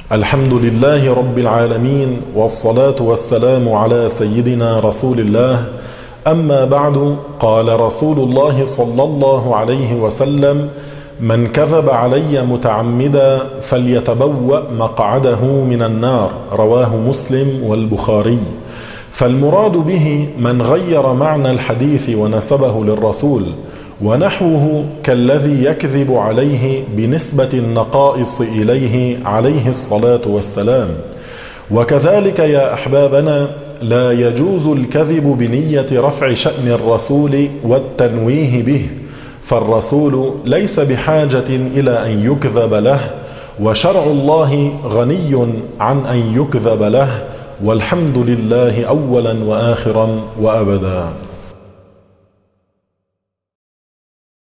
الحمد لله رب العالمين، والصلاة والسلام على سيدنا رسول الله. أما بعد، قال رسول الله صلى الله عليه وسلم: من كذب علي متعمدا فليتبوأ مقعده من النار. رواه مسلم والبخاري. فالمراد به من غير معنى الحديث ونسبه للرسول، ونحوه كالذي يكذب عليه بنسبة النقائص إليه عليه الصلاة والسلام. وكذلك يا أحبابنا، لا يجوز الكذب بنية رفع شأن الرسول والتنويه به، فالرسول ليس بحاجة إلى أن يكذب له، وشرع الله غني عن أن يكذب له، والحمد لله أولا وآخرا وأبدا.